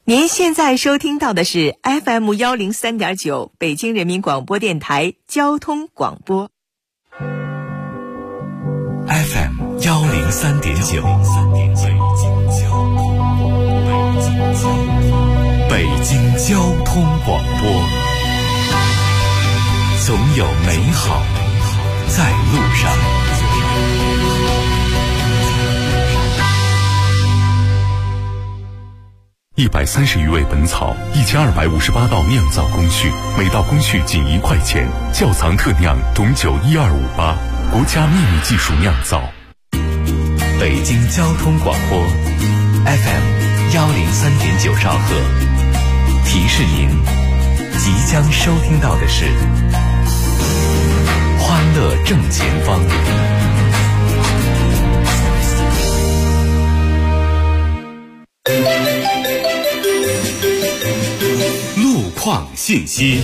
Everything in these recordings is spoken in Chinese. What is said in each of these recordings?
您现在收听到的是 FM103.9 北京人民广播电台交通广播。 FM103.9 北京交通广播，总有美好在路上。130余味本草，1258道酿造工序，每道工序仅1块钱。窖藏特酿董酒12588，国家秘密技术酿造。北京交通广播 FM103.9 兆赫，提示您即将收听到的是欢乐正前方。路况信息。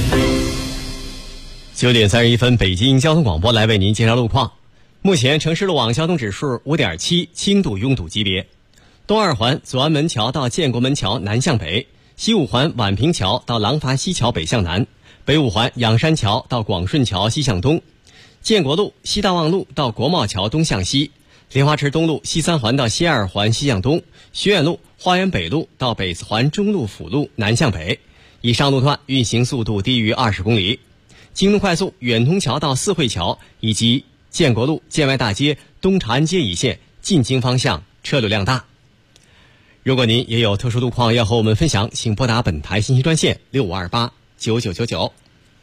9点31分，北京交通广播来为您介绍路况。目前城市路网交通指数 5.7， 轻度拥堵级别。东二环左安门桥到建国门桥南向北，西五环宛平桥到廊坊西桥北向南，北五环仰山桥到广顺桥西向东，建国路西大望路到国贸桥东向西，莲花池东路西三环到西二环西向东，学院路花园北路到北四环中路辅路南向北。以上路段运行速度低于20公里。京东快速远通桥到四惠桥以及建国路建外大街东长安街一线进京方向车流量大。如果您也有特殊路况要和我们分享，请拨打本台信息专线6528999999。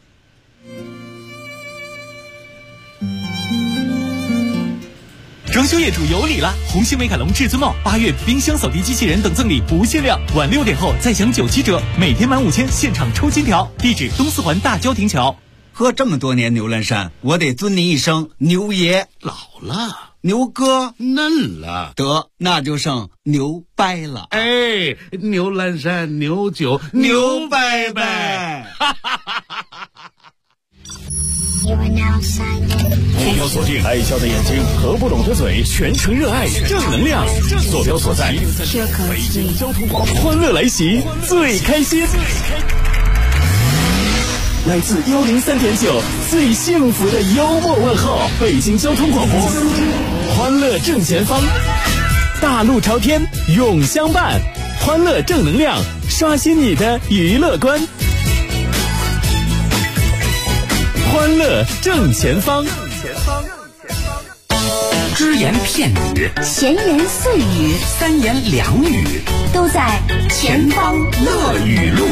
装修业主有礼了！红星美凯龙至尊帽8月冰箱扫地机器人等赠礼不限量，晚6点后再享97折，每天满5000现场抽金条。地址东四环大郊亭桥。 喝这么多年牛栏山，我得尊你一声牛爷。 老了， 牛哥嫩了， 得那就剩牛掰了。 哎，牛栏山牛酒牛掰掰。 目标锁定爱笑的眼睛和不懂的嘴，全程热爱正能量。坐标所在北京交通广播，欢乐来袭，最开心。来自103.9最幸福的幽默问候，北京交通广播，欢乐正前方，大路朝天永相伴，欢乐正能量，刷新你的娱乐观。欢乐正前方， 只言片语， 闲言碎语， 三言两语， 都在前方乐语录。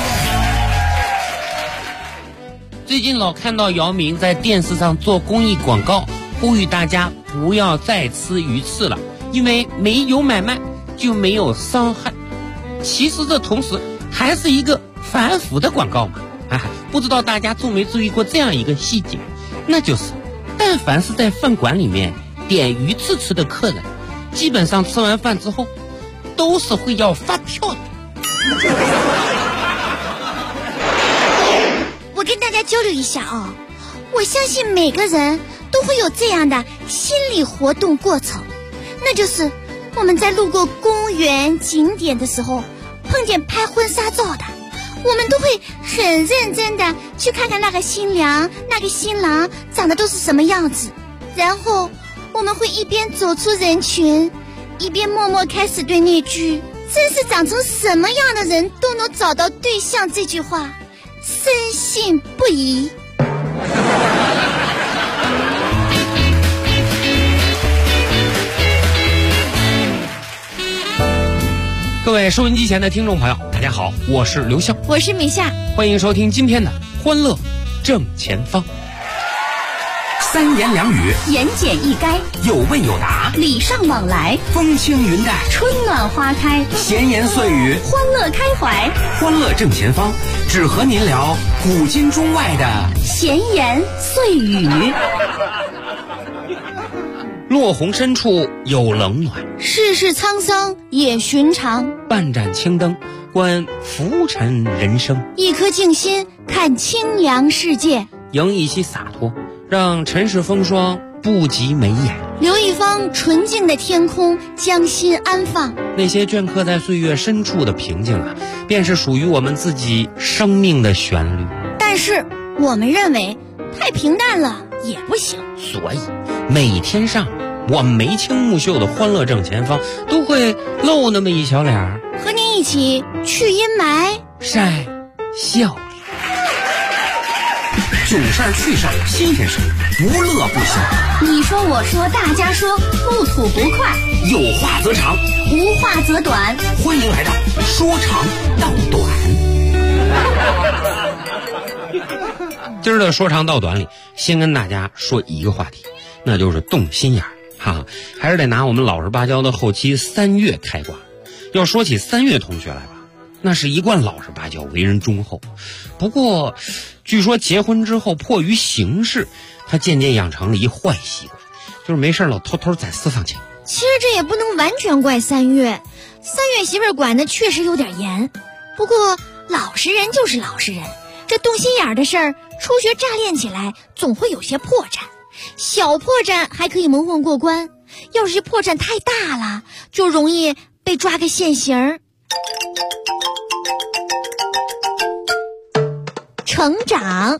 最近老看到姚明在电视上做公益广告，呼吁大家不要再吃鱼翅了，因为没有买卖就没有伤害。其实这同时还是一个反腐的广告嘛。不知道大家注没注意过这样一个细节，那就是但凡是在饭馆里面点鱼翅吃的客人，基本上吃完饭之后都是会要发票的。 我跟大家交流一下啊，我相信每个人都会有这样的心理活动过程，那就是我们在路过公园景点的时候，碰见拍婚纱照的，我们都会很认真的去看看那个新娘那个新郎长得都是什么样子，然后我们会一边走出人群，一边默默开始对那句真是长成什么样的人都能找到对象这句话深信不疑。 各位收音机前的听众朋友，大家好，我是刘笑， 我是米夏， 欢迎收听今天的欢乐正前方。 三言两语， 言简意赅， 有问有答， 礼尚往来， 风轻云淡， 春暖花开， 闲言碎语， 欢乐开怀。 欢乐正前方，只和您聊古今中外的闲言碎语。 落红深处有冷暖， 世事沧桑也寻常。 半盏青灯观浮沉人生， 一颗静心看清凉世界。 迎一些洒脱，让尘世风霜不及眉眼。 留一方纯净的天空，将心安放。 那些镌刻在岁月深处的平静啊，便是属于我们自己生命的旋律。 但是我们认为太平淡了也不行， 所以每天上我眉清目秀的欢乐正前方都会露那么一小脸儿， 和你一起去阴霾， 晒笑脸。 囧事儿趣事儿新鲜事儿，无乐不休。 你说我说大家说，不吐不快， 有话则长， 无话则短。 欢迎来到说长道短。 今儿的说长道短里，先跟大家说一个话题，那就是动心眼儿。哈，还是得拿我们老实巴交的后期3月开挂。要说起3月同学来吧，那是一贯老实巴交，为人忠厚。不过据说结婚之后迫于形势，他渐渐养成了一坏习惯，就是没事老偷偷攒私房钱。 其实这也不能完全怪3月媳妇儿管的确实有点严。不过老实人就是老实人，这动心眼的事儿，初学乍练起来总会有些破绽。小破绽还可以蒙混过关，要是破绽太大了，就容易被抓个现行儿。成长。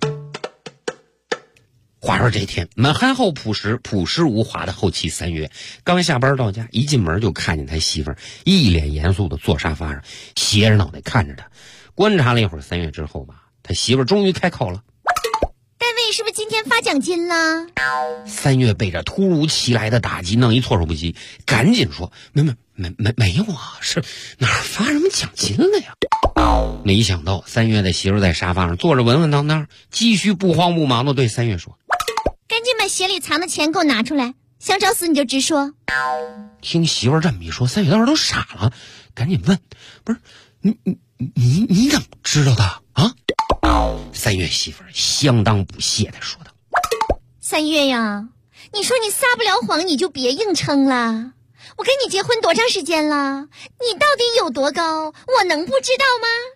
话说这天蛮憨厚朴实无华的后期3月刚下班到家，一进门就看见他媳妇儿一脸严肃的坐沙发上，斜着脑袋看着他。观察了一会儿3月之后吧，他媳妇儿终于开口了： 单位是不是今天发奖金了 ？3月被这突如其来的打击弄一措手不及，赶紧说：没有啊，是哪儿发什么奖金了呀？没想到3月的媳妇在沙发上坐着稳稳当当，继续不慌不忙地对3月说： 赶紧把鞋里藏的钱给我拿出来，想找死你就直说。 听媳妇这么一说，3月当时都傻了，赶紧问：不是你怎么知道的啊？3月媳妇相当不屑地说道 ：3月呀，你说你撒不了谎，你就别硬撑了。我跟你结婚多长时间了？你到底有多高？我能不知道吗？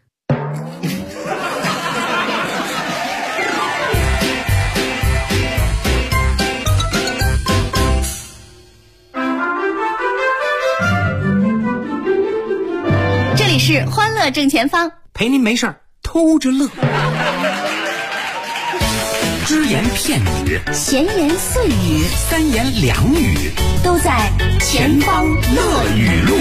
这里是欢乐正前方， 陪您没事儿偷着乐。只言片语， 闲言碎语， 三言两语， 都在前方乐语录。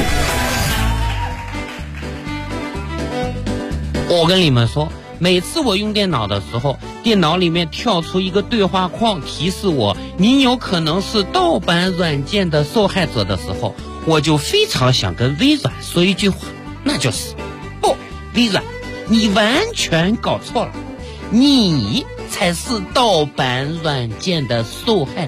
我跟你们说，每次我用电脑的时候，电脑里面跳出一个对话框提示我你有可能是盗版软件的受害者的时候，我就非常想跟微软说一句话，那就是不，微软，你完全搞错了，你才是盗版软件的受害者。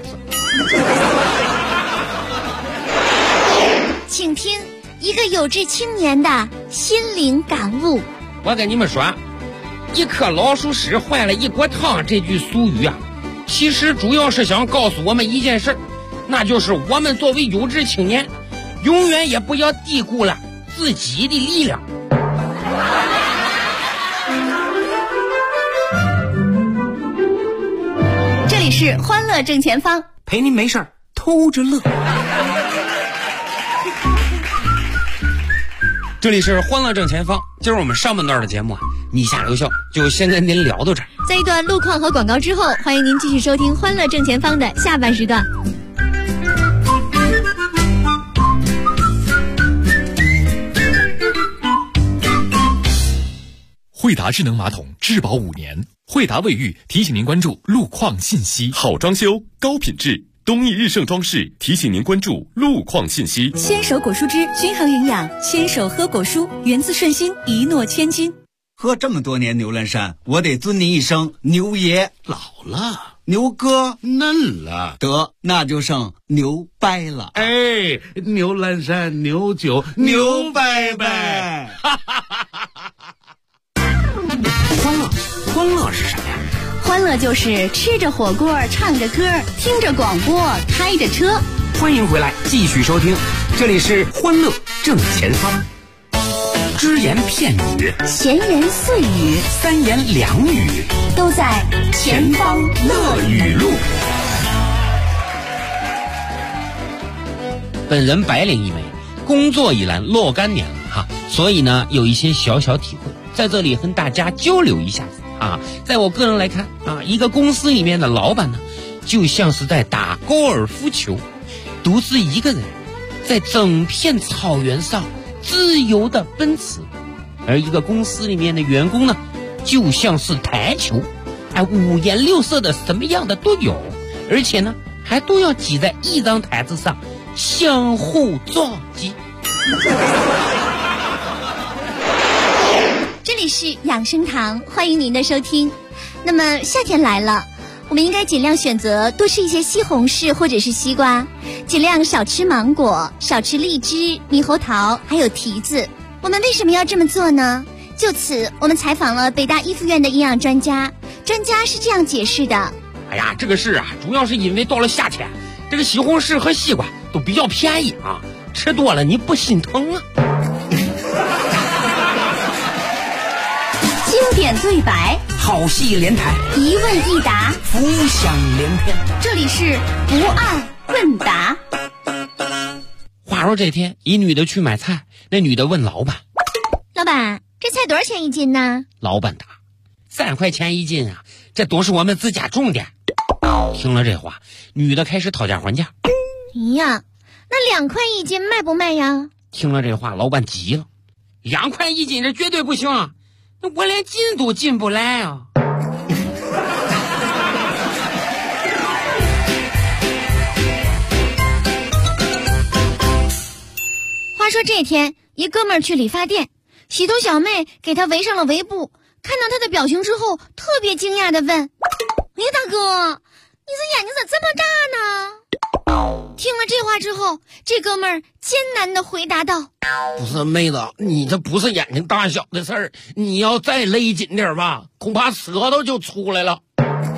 请听一个有志青年的心灵感悟。 我跟你们说，一颗老鼠屎换了一锅汤这句俗语啊，其实主要是想告诉我们一件事，那就是我们作为有志青年，永远也不要低估了自己的力量。 这里是欢乐正前方， 陪您没事儿偷着乐。 这里是欢乐正前方，今儿我们上半段的节目啊，你下留笑就先跟您聊到这儿。 在一段路况和广告之后，欢迎您继续收听欢乐正前方的下半时段。 惠达智能马桶质保5年，惠达卫浴提醒您关注路况信息。 好装修，高品质。东益日盛装饰提醒您关注路况信息。 牵手果蔬汁均衡营养，牵手喝果蔬，源自顺心，一诺千金。 喝这么多年牛栏山，我得尊您一声牛爷。 老了， 牛哥嫩了， 得那就剩牛掰了。 哎，牛栏山牛酒牛掰掰。 欢乐是什么呀？ 欢乐就是吃着火锅，唱着歌，听着广播，开着车。 欢迎回来，继续收听，这里是欢乐正前方。只言片语， 闲言碎语， 三言两语， 都在前方乐语录。 本人白领一枚，工作已然若干年了哈，所以呢有一些小小体会，在这里和大家交流一下子啊。在我个人来看啊，一个公司里面的老板呢，就像是在打高尔夫球，独自一个人在整片草原上自由的奔驰，而一个公司里面的员工呢，就像是台球，五颜六色的什么样的都有，而且呢还都要挤在一张台子上相互撞击。 这里是养生堂，欢迎您的收听。那么夏天来了，我们应该尽量选择多吃一些西红柿或者是西瓜，尽量少吃芒果，少吃荔枝、猕猴桃还有提子。我们为什么要这么做呢？就此我们采访了北大医附院的营养专家，专家是这样解释的。 哎呀，这个事啊，主要是因为到了夏天，这个西红柿和西瓜都比较便宜啊，吃多了你不心疼啊。 经典对白， 好戏连台， 一问一答， 浮想联翩。 这里是不二问答。 话说这天，一女的去买菜，那女的问老板：“ 老板，这菜多少钱一斤呢？” 老板答：“3块钱一斤啊，这都是我们自家种的。”听了这话，女的开始讨价还价。 哎呀，那2块一斤卖不卖呀？ 听了这话，老板急了：“2块一斤这绝对不行啊！那我连进都进不来啊！” 话说这天，一哥们儿去理发店，洗头小妹给他围上了围布，看到他的表情之后，特别惊讶地问：“哎，大哥，你这眼睛咋这么大呢？”听了这话之后，这哥们儿艰难地回答道：“ 不是妹子，你这不是眼睛大小的事儿，你要再勒紧点吧，恐怕舌头就出来了。”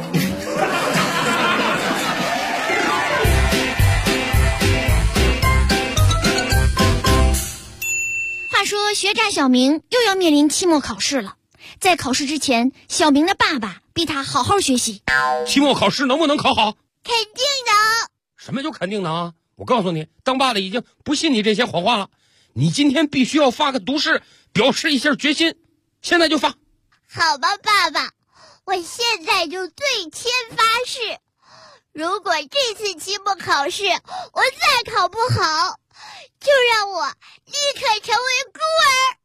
话说学渣小明又要面临期末考试了，在考试之前，小明的爸爸逼他好好学习。 期末考试能不能考好？ 肯定的。 什么就肯定的啊？我告诉你，当爸的已经不信你这些谎话了。你今天必须要发个毒誓，表示一下决心。现在就发。 好吧，爸爸，我现在就对天发誓，如果这次期末考试我再考不好，就让我立刻成为孤儿。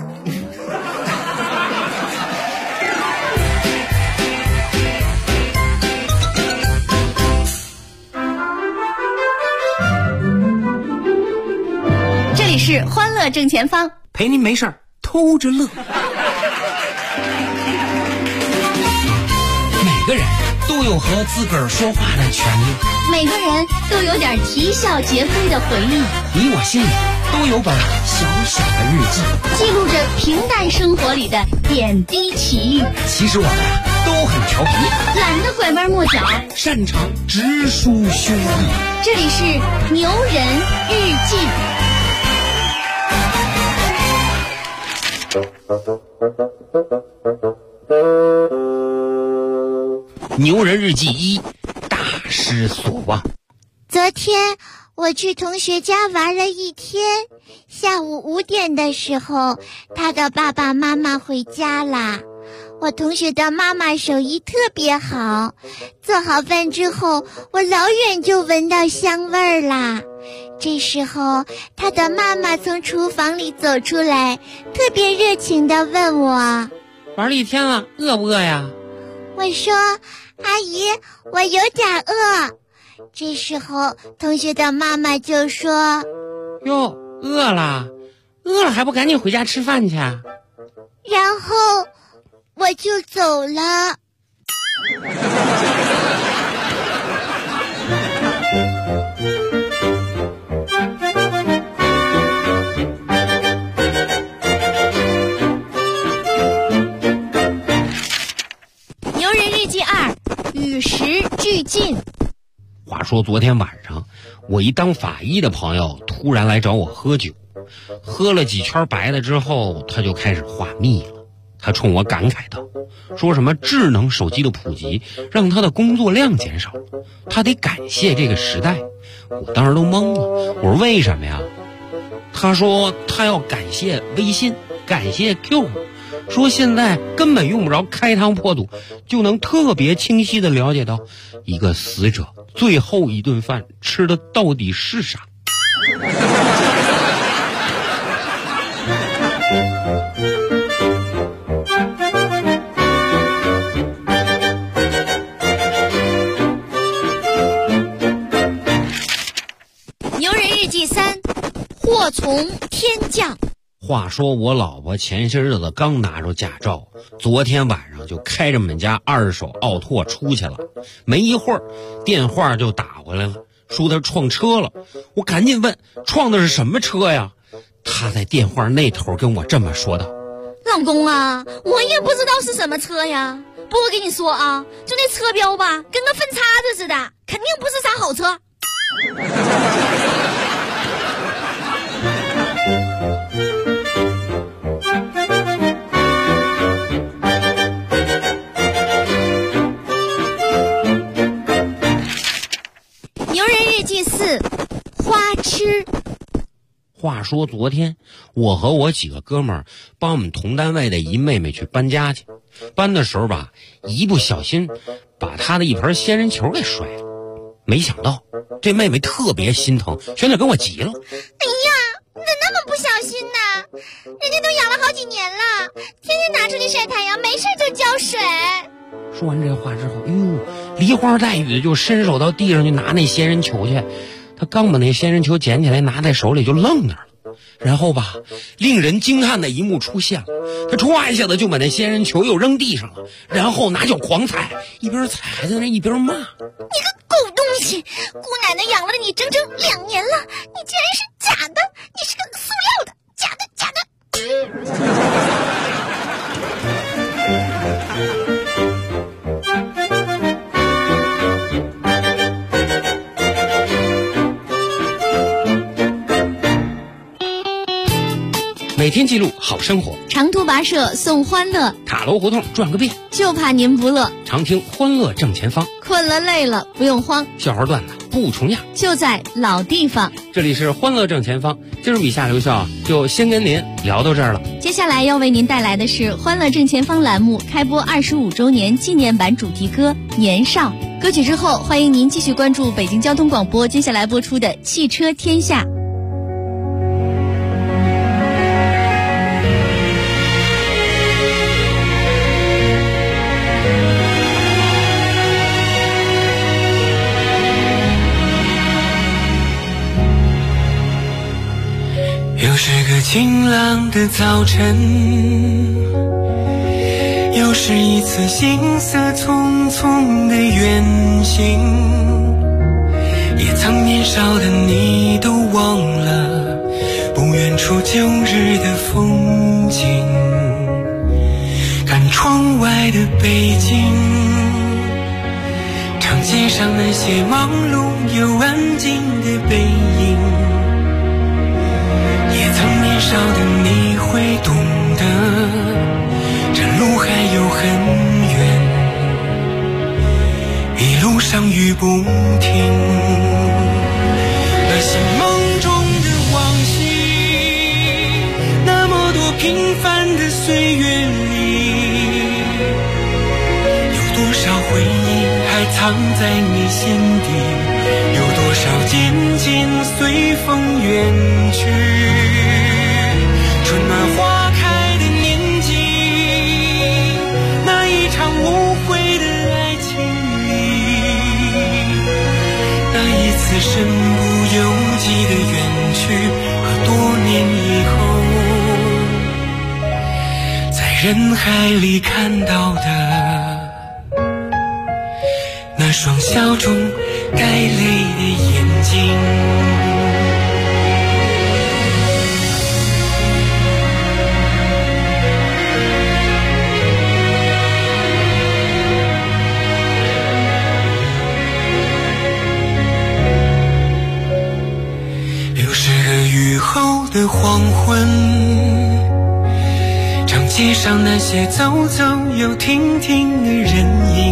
这里是欢乐正前方， 陪您没事儿偷着乐。 每个人都有和自个儿说话的权利， 每个人都有点啼笑皆非的回忆。 你我心里都有本小小的日记， 记录着平淡生活里的点滴奇遇。 其实我们都很调皮， 懒得拐弯抹角， 擅长直抒胸臆。 这里是牛人日记。 牛人日记1，大失所望。 昨天我去同学家玩了一天，下午5点的时候，他的爸爸妈妈回家啦。我同学的妈妈手艺特别好，做好饭之后，我老远就闻到香味儿啦。这时候，他的妈妈从厨房里走出来，特别热情地问我：“ 玩了一天了，饿不饿呀？” 我说：“阿姨，我有点饿。”这时候，同学的妈妈就说：“ 哟，饿了还不赶紧回家吃饭去？” 然后我就走了。牛人日记2，与时俱进。 话说昨天晚上，我一当法医的朋友突然来找我喝酒，喝了几圈白的之后，他就开始话密了。 他冲我感慨道，说什么智能手机的普及让他的工作量减少，他得感谢这个时代。我当时都懵了，我说为什么呀？他说他要感谢微信，感谢 Q， 说现在根本用不着开膛破肚，就能特别清晰地了解到一个死者最后一顿饭吃的到底是啥。 牛人日记3，祸从天降。 话说我老婆前些日子刚拿着驾照，昨天晚上就开着我们家二手奥拓出去了，没一会儿电话就打回来了，说他撞车了。我赶紧问撞的是什么车呀？他在电话那头跟我这么说道， 老公啊，我也不知道是什么车呀，不过跟你说啊，就那车标吧，跟个分叉子似的，肯定不是啥好车。牛人日记4，花痴。 话说昨天我和我几个哥们儿帮我们同单位的一妹妹去搬家去，搬的时候吧，一不小心把她的一盆仙人球给摔了。没想到这妹妹特别心疼，全得跟我急了。 哎呀，你咋那么不小心呢？人家都养了好几年了，天天拿出去晒太阳，没事就浇水。 说完这话之后，梨花带雨的就伸手到地上去拿那仙人球去。他刚把那仙人球捡起来拿在手里就愣那儿了，然后吧，令人惊叹的一幕出现了，他歘一下子就把那仙人球又扔地上了，然后拿脚狂踩，一边踩还在那一边骂，你个狗东西，姑奶奶养了你整整2年了，你竟然是假的，你是个塑料的，假的假的。 每天记录好生活， 长途跋涉送欢乐， 塔楼胡同转个遍， 就怕您不乐。 常听欢乐正前方， 困了累了不用慌， 笑话段子不重样， 就在老地方。 这里是欢乐正前方，今儿米夏刘笑就先跟您聊到这儿了。 接下来要为您带来的是欢乐正前方栏目开播25周年纪念版主题歌《年少》。歌曲之后，欢迎您继续关注北京交通广播接下来播出的《汽车天下》。 又是个晴朗的早晨，又是一次行色匆匆的远行，也曾年少的你都忘了不远处旧日的风景，看窗外的北京，长街上那些忙碌又安静的背影，也曾年少的你会懂得，这路还有很远，一路上雨不停。那些梦中的往昔，那么多平凡的岁月里，有多少回忆还藏在你心底，有多少渐渐随风远去。春暖花开的年纪，那一场无悔的爱情里，那一次身不由己的远去，和多年以后在人海里看到的那双笑中带泪的眼睛。又是个雨后的黄昏， 街上那些走走又停停的人影，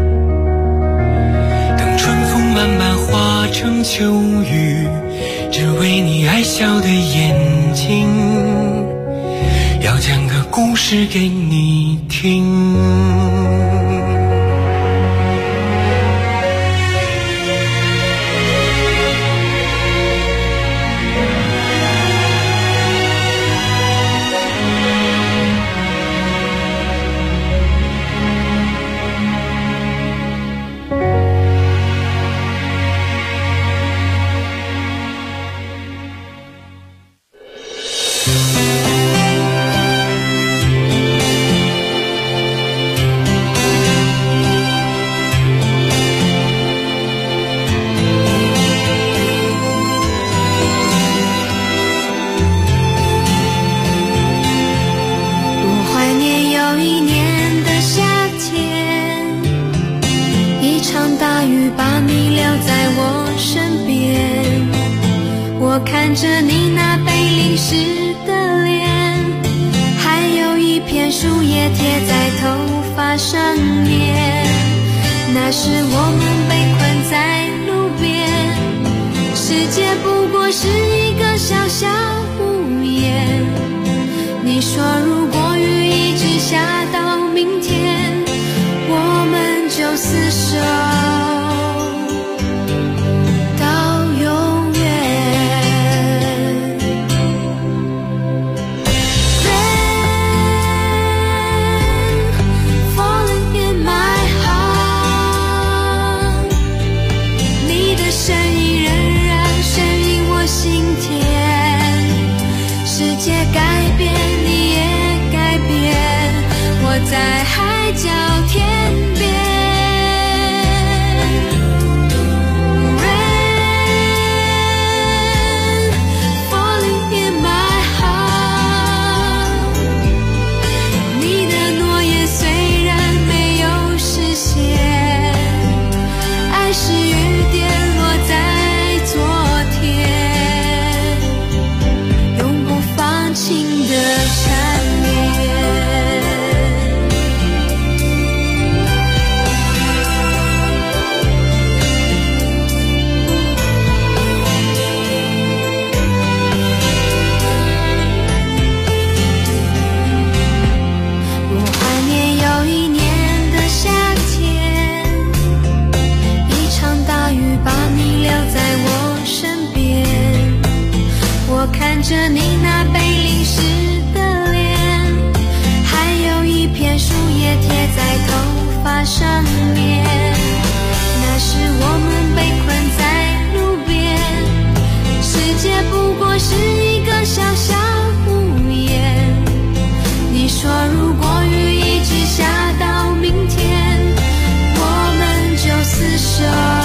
等春风慢慢化成秋雨，只为你爱笑的眼睛，要讲个故事给你听。 我看着你那被淋湿的脸，还有一片树叶贴在头发上面。那时我们被困在路边，世界不过是一个小小屋檐。你说如果雨一直下到明天，我们就厮守。在海角天边 Rain falling in my heart， 你的诺言虽然没有实现，爱是雨点落在昨天，永不放晴的缠绵。我看着你那被淋湿的脸，还有一片树叶贴在头发上面。那时我们被困在路边，世界不过是一个小小屋檐。你说如果雨一直下到明天，我们就厮守。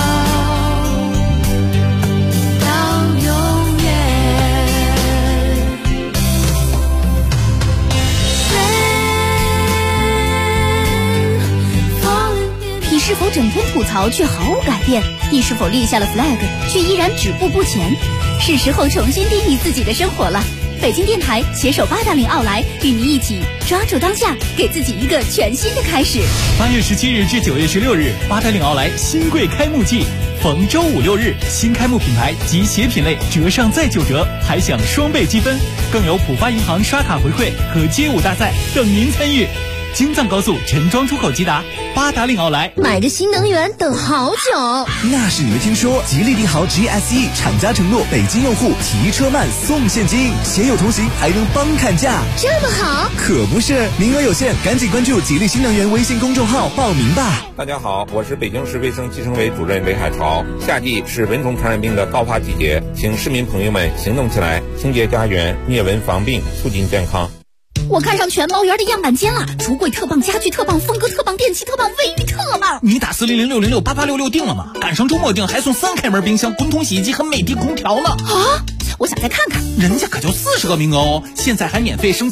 是否整天吐槽却毫无改变？你是否立下了 flag 却依然止步不前？是时候重新定义自己的生活了。北京电台携手八达岭奥莱，与你一起抓住当下，给自己一个全新的开始。 8月17日至9月16日，八达岭奥莱新贵开幕季，逢周5、6日，新开幕品牌及鞋品类折上再9折，还享双倍积分，更有浦发银行刷卡回馈和街舞大赛等您参与。京藏高速陈庄出口吉达，八达岭奥莱。 买个新能源等好久， 那是你没听说。吉利帝豪 GSE 厂家承诺北京用户提车慢送现金，携友同行还能帮砍价， 这么好？ 可不是，名额有限，赶紧关注吉利新能源微信公众号报名吧。 大家好，我是北京市卫生计生委主任韦海潮。夏季是蚊虫传染病的高发季节，请市民朋友们行动起来，清洁家园，灭蚊防病，促进健康。 我看上全毛园的样板间了，橱柜特棒，家具特棒，风格特棒，电器特棒，卫浴特棒。 你打40060688866订了吗？赶上周末订还送3开门冰箱、滚筒洗衣机和美的空调呢。 啊！我想再看看， 人家可就40个名额哦，现在还免费升级成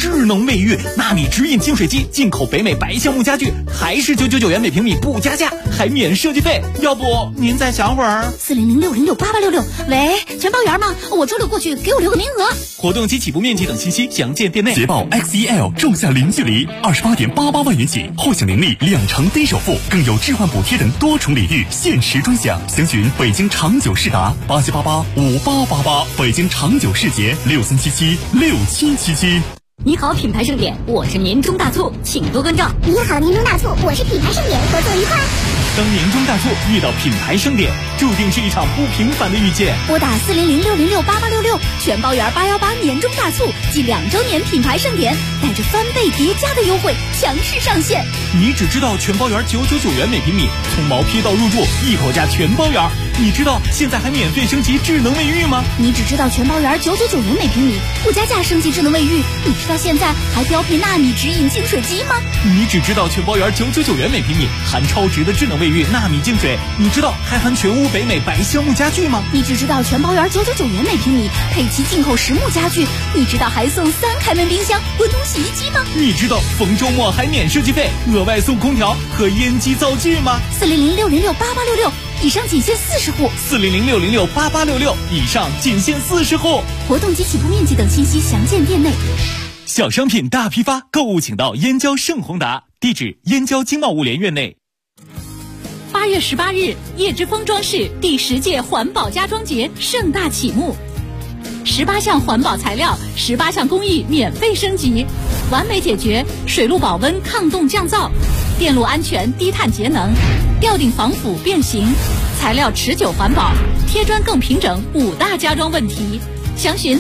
智能卫浴纳米直饮净水机，进口北美白橡木家具，还是999元每平米不加价，还免设计费。要不您再想会儿 ？4006068866，喂，全包圆吗？我周六过去，给我留个名额。 活动及起步面积等信息详见店内。 捷豹 XEL 仲夏零距离28.88万元起，获享年利2成低首付，更有置换补贴等多重礼遇，限时专享。详询北京长久世达87885888，北京长久世捷63776777。 你好，品牌盛典，我是年终大促，请多关照。 你好，年终大促，我是品牌盛典，合作愉快。 当年终大促遇到品牌盛典，注定是一场不平凡的遇见。 拨打40060688866，全包圆818年终大促暨2周年品牌盛典，带着3倍叠加的优惠强势上线。 你只知道全包圆999元每平米，从毛坯到入住一口价全包圆。你知道现在还免费升级智能卫浴吗？ 你只知道全包圆999元每平米，不加价升级智能卫浴。你知道现在还标配纳米直饮净水机吗？ 你只知道全包圆999元每平米，含超值的智能卫浴纳米净水。你知道还含全屋北美白橡木家具吗？ 你只知道全包圆999元每平米，配齐进口实木家具。你知道还送3开门冰箱、滚筒洗衣机吗？ 你知道逢周末还免设计费，额外送空调和烟机灶具吗 ？40060688866，以上仅限40户。 40060688866，以上仅限40户。 活动及起步面积等信息详见店内。 小商品大批发，购物请到燕郊盛宏达，地址燕郊经贸物联院内。 8月18日，叶之峰装饰第10届环保家装节盛大启幕，18项环保材料，18项工艺免费升级，完美解决水路保温、抗冻降噪、电路安全、低碳节能、吊顶防腐变形、材料持久环保、贴砖更平整5大家装问题。详询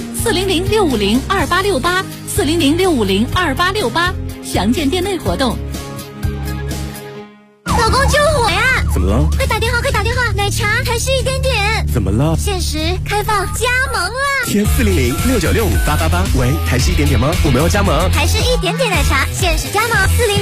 400-650-2868，400-650-2868，详见店内活动。 老公救我呀！ 怎么了？ 快打电话，快打电话！奶茶还是1点点。 怎么了？ 限时开放加盟了。 填40069658888。喂，台式1点点吗？我们要加盟。 台式1点点奶茶限时加盟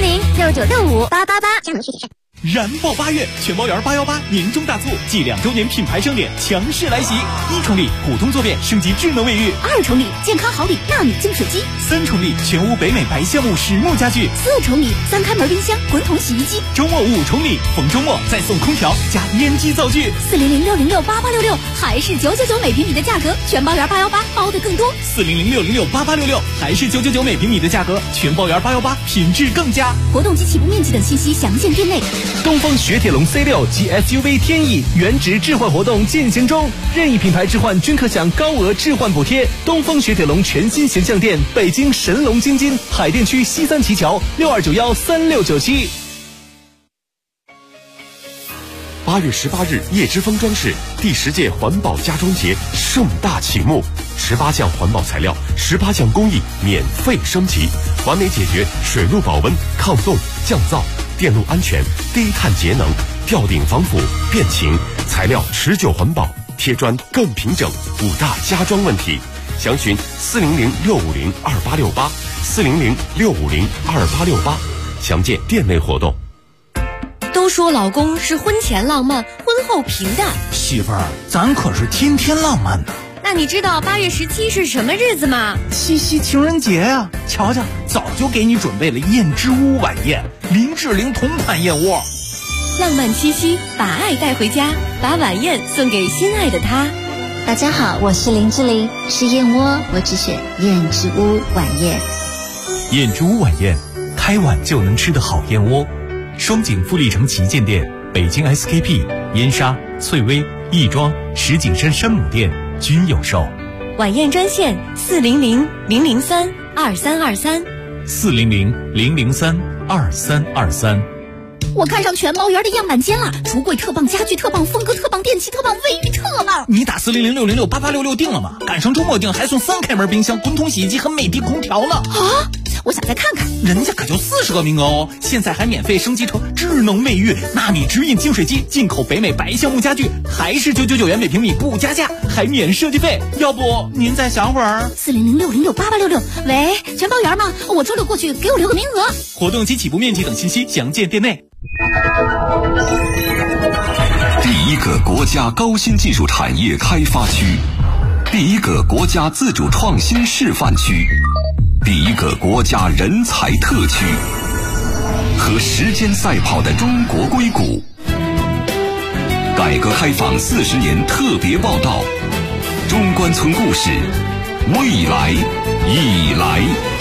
，40069658888。加盟具体是。 燃爆8月，全包圆818年终大促暨2周年品牌盛典强势来袭！1重礼股东坐便升级智能卫浴 ，2重礼健康好礼纳米净水机 ，3重礼全屋北美白橡木实木家具 ，4重礼3开门冰箱、滚筒洗衣机。 周末5重礼，逢周末再送空调加烟机灶具。 40060688866，还是999每平米的价格，全包圆818包的更多。 40060688866，还是999每平米的价格，全包圆818品质更佳。 活动及起步面积等信息详见店内。 东风雪铁龙 C6 及 SUV 天翼原值置换活动进行中，任意品牌置换均可享高额置换补贴。东风雪铁龙全新形象店，北京神龙京津，海淀区西三旗桥，62913697。 8月18日，叶之峰装饰第10届环保家装节盛大启幕，18项环保材料，18项工艺免费升级，完美解决水路保温、抗冻、降噪、电路安全、低碳节能、吊顶防腐变形、材料持久环保、贴砖更平整5大家装问题。详询400-650-2868，400-650-2868，详见店内活动。 都说老公是婚前浪漫，婚后平淡。 媳妇儿，咱可是天天浪漫呢。 那你知道8月17是什么日子吗？ 七夕情人节呀！瞧瞧，早就给你准备了燕之屋晚宴，林志玲同款燕窝。 浪漫七夕，把爱带回家，把晚宴送给心爱的他。 大家好，我是林志玲，吃燕窝我只选燕之屋晚宴。 燕之屋晚宴，开碗就能吃的好燕窝。双井富力城旗舰店、北京 SKP、燕莎、翠微、亦庄、石景山山姆店均有售。 晚宴专线400-003-2323。 400-003-2323。 我看上全包圆的样板间了，橱柜特棒，家具特棒，风格特棒，电器特棒，卫浴特棒。 你打400-606-8866订了吗？赶上周末订还送3开门冰箱、滚筒洗衣机和美的空调呢。 啊！我想再看看， 人家可就40个名额哦！现在还免费升级成智能卫浴纳米直饮净水机，进口北美白橡木家具，还是999元每平米不加价，还免设计费。要不您再想会儿 ？400-650-6866，喂，全包圆吗？我周六过去，给我留个名额。 活动及起步面积等信息详见店内。 第1个国家高新技术产业开发区，第1个国家自主创新示范区， 第一个国家人才特区，和时间赛跑的中国硅谷。改革开放40年特别报道，中关村故事，未来已来。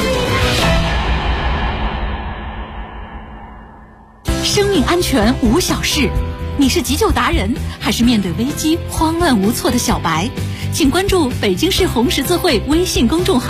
生命安全无小事，你是急救达人，还是面对危机慌乱无措的小白？请关注北京市红十字会微信公众号。